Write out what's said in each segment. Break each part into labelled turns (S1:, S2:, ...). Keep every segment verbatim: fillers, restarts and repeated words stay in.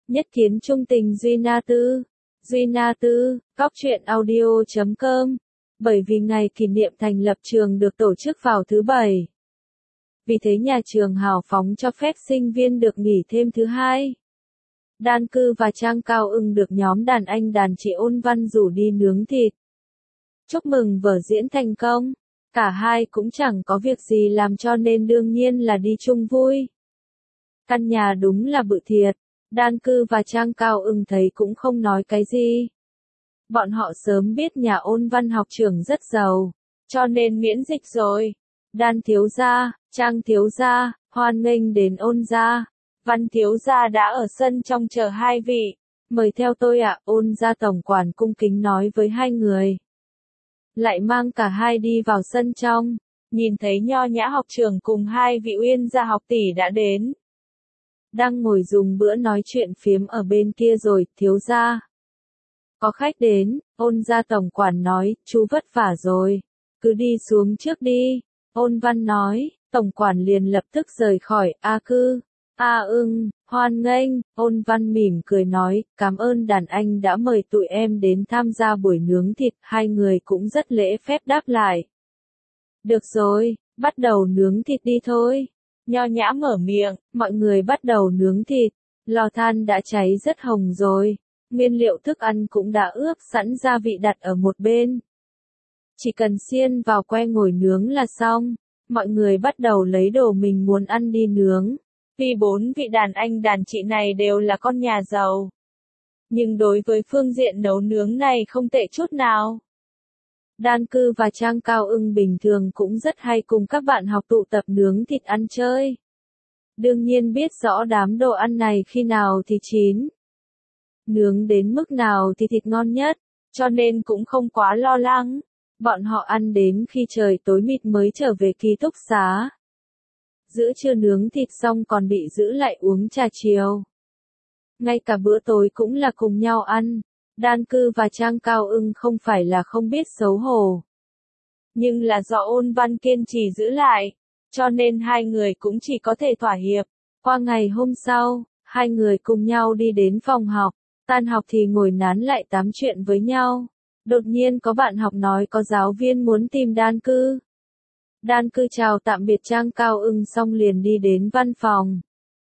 S1: Nhất kiến trung tình Duy Na Tư. Duy Na Tư, Cóc truyện audio chấm com. Bởi vì ngày kỷ niệm thành lập trường được tổ chức vào thứ Bảy. Vì thế nhà trường hào phóng cho phép sinh viên được nghỉ thêm thứ Hai. Đan Cư và Trang Cao Ưng được nhóm đàn anh đàn chị Ôn Văn rủ đi nướng thịt. Chúc mừng vở diễn thành công. Cả hai cũng chẳng có việc gì làm cho nên đương nhiên là đi chung vui. Căn nhà đúng là bự thiệt. Đan Cư và Trang Cao Ưng thấy cũng không nói cái gì. Bọn họ sớm biết nhà Ôn Văn học trưởng rất giàu, cho nên miễn dịch rồi. Đan thiếu gia, Trang thiếu gia, hoan nghênh đến Ôn gia. Văn thiếu gia đã ở sân trong chờ hai vị. Mời theo tôi ạ, Ôn gia tổng quản cung kính nói với hai người. Lại mang cả hai đi vào sân trong, nhìn thấy nho nhã học trưởng cùng hai vị Uyên gia học tỷ đã đến. Đang ngồi dùng bữa nói chuyện phiếm ở bên kia rồi, thiếu gia. Có khách đến, Ôn gia tổng quản nói, chú vất vả rồi, cứ đi xuống trước đi. Ôn Văn nói, tổng quản liền lập tức rời khỏi, A Cư, A Ưng, hoan nghênh. Ôn Văn mỉm cười nói, cảm ơn đàn anh đã mời tụi em đến tham gia buổi nướng thịt, hai người cũng rất lễ phép đáp lại. Được rồi, bắt đầu nướng thịt đi thôi. Nho nhã mở miệng, mọi người bắt đầu nướng thịt, lò than đã cháy rất hồng rồi, nguyên liệu thức ăn cũng đã ướp sẵn gia vị đặt ở một bên. Chỉ cần xiên vào que ngồi nướng là xong, mọi người bắt đầu lấy đồ mình muốn ăn đi nướng. Vì bốn vị đàn anh đàn chị này đều là con nhà giàu. Nhưng đối với phương diện nấu nướng này không tệ chút nào. Đan Cư và Trang Cao Ưng bình thường cũng rất hay cùng các bạn học tụ tập nướng thịt ăn chơi. Đương nhiên biết rõ đám đồ ăn này khi nào thì chín. Nướng đến mức nào thì thịt ngon nhất, cho nên cũng không quá lo lắng. Bọn họ ăn đến khi trời tối mịt mới trở về ký túc xá. Giữa trưa nướng thịt xong còn bị giữ lại uống trà chiều. Ngay cả bữa tối cũng là cùng nhau ăn. Đan Cư và Trang Cao Ưng không phải là không biết xấu hổ. Nhưng là do Ôn Văn kiên trì giữ lại, cho nên hai người cũng chỉ có thể thỏa hiệp. Qua ngày hôm sau, hai người cùng nhau đi đến phòng học, tan học thì ngồi nán lại tám chuyện với nhau. Đột nhiên có bạn học nói có giáo viên muốn tìm Đan Cư. Đan Cư chào tạm biệt Trang Cao Ưng xong liền đi đến văn phòng.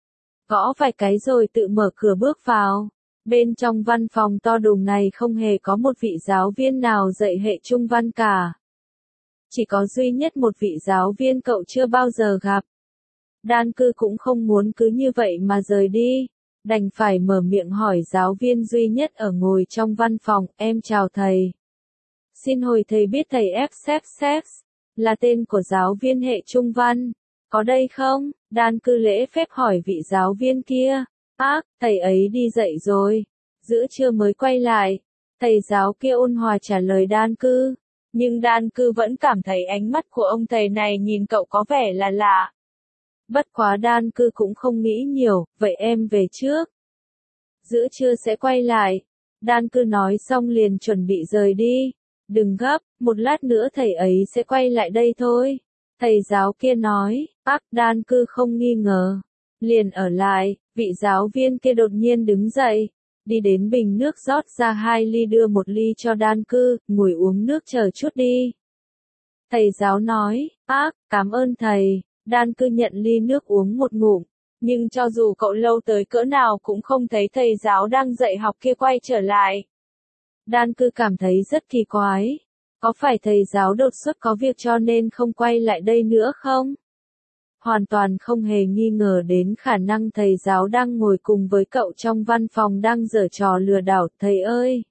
S1: Gõ vài cái rồi tự mở cửa bước vào. Bên trong văn phòng to đùng này không hề có một vị giáo viên nào dạy hệ trung văn cả. Chỉ có duy nhất một vị giáo viên cậu chưa bao giờ gặp. Đan Cư cũng không muốn cứ như vậy mà rời đi. Đành phải mở miệng hỏi giáo viên duy nhất ở ngồi trong văn phòng, em chào thầy. Xin hỏi thầy biết thầy F Sep Sep là tên của giáo viên hệ trung văn, có đây không? Đan Cư lễ phép hỏi vị giáo viên kia. Ác, thầy ấy đi dậy rồi. Giữa trưa mới quay lại. Thầy giáo kia ôn hòa trả lời Đan Cư. Nhưng Đan Cư vẫn cảm thấy ánh mắt của ông thầy này nhìn cậu có vẻ là lạ. Bất quá Đan Cư cũng không nghĩ nhiều, vậy em về trước. Giữa trưa sẽ quay lại. Đan Cư nói xong liền chuẩn bị rời đi. Đừng gấp, một lát nữa thầy ấy sẽ quay lại đây thôi. Thầy giáo kia nói, ác. Đan Cư không nghi ngờ. Liền ở lại, vị giáo viên kia đột nhiên đứng dậy. Đi đến bình nước rót ra hai ly đưa một ly cho Đan Cư, ngồi uống nước chờ chút đi. Thầy giáo nói, ác, cảm ơn thầy. Đan Cư nhận ly nước uống một ngụm. Nhưng cho dù cậu lâu tới cỡ nào cũng không thấy thầy giáo đang dạy học kia quay trở lại. Đan Cư cảm thấy rất kỳ quái. Có phải thầy giáo đột xuất có việc cho nên không quay lại đây nữa không? Hoàn toàn không hề nghi ngờ đến khả năng thầy giáo đang ngồi cùng với cậu trong văn phòng đang giở trò lừa đảo. Thầy ơi!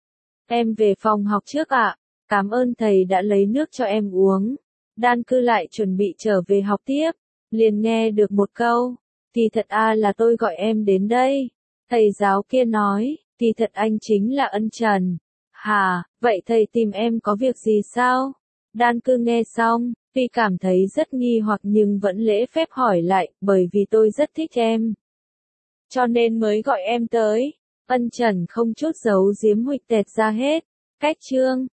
S1: Em về phòng học trước ạ. Cảm ơn thầy đã lấy nước cho em uống. Đan Cư lại chuẩn bị trở về học tiếp. Liền nghe được một câu. Thì thật à là tôi gọi em đến đây. Thầy giáo kia nói. Thì thật anh chính là Ân Trần. Hà, vậy thầy tìm em có việc gì sao? Đan Cư nghe xong. Tuy cảm thấy rất nghi hoặc nhưng vẫn lễ phép hỏi lại, bởi vì tôi rất thích em. Cho nên mới gọi em tới. Ân Trần không chút giấu giếm huỵch tẹt ra hết. Cách chương.